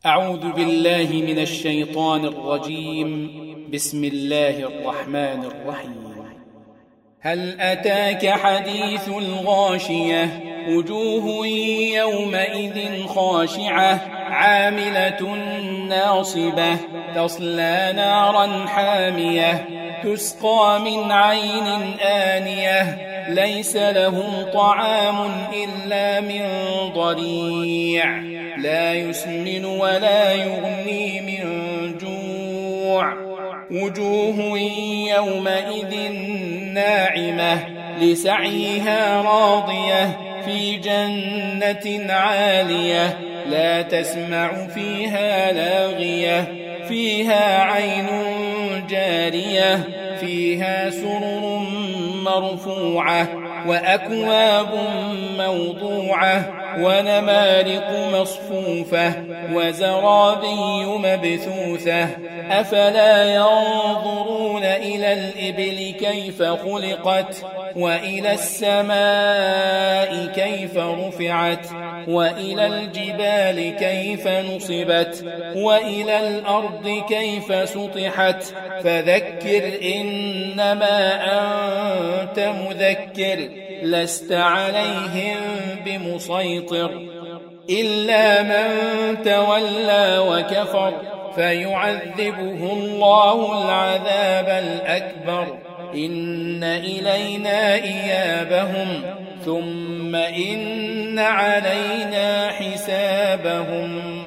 أعوذ بالله من الشيطان الرجيم. بسم الله الرحمن الرحيم. هل أتاك حديث الغاشية؟ وجوه يومئذ خاشعة عاملة ناصبة تصلى نارا حامية تسقى من عين آنية ليس لهم طعام إلا من ضريع لا يسمن ولا يغني من جوع. وجوه يومئذ ناعمة لسعيها راضية في جنة عالية لا تسمع فيها لاغية فيها عين جارية فيها سرر مرفوعة وأكواب موضوعة ونمارق مصفوفة وزرابي مبثوثة. أفلا ينظرون إلى الإبل كيف خلقت وإلى السماء كيف رفعت وإلى الجبال كيف نصبت وإلى الأرض كيف سطحت فذكر إنما أنت مذكر لست عليهم بمسيطر إلا من تولى وكفر فيعذبه الله العذاب الأكبر. إن إلينا إيابهم ثم إن علينا حسابهم.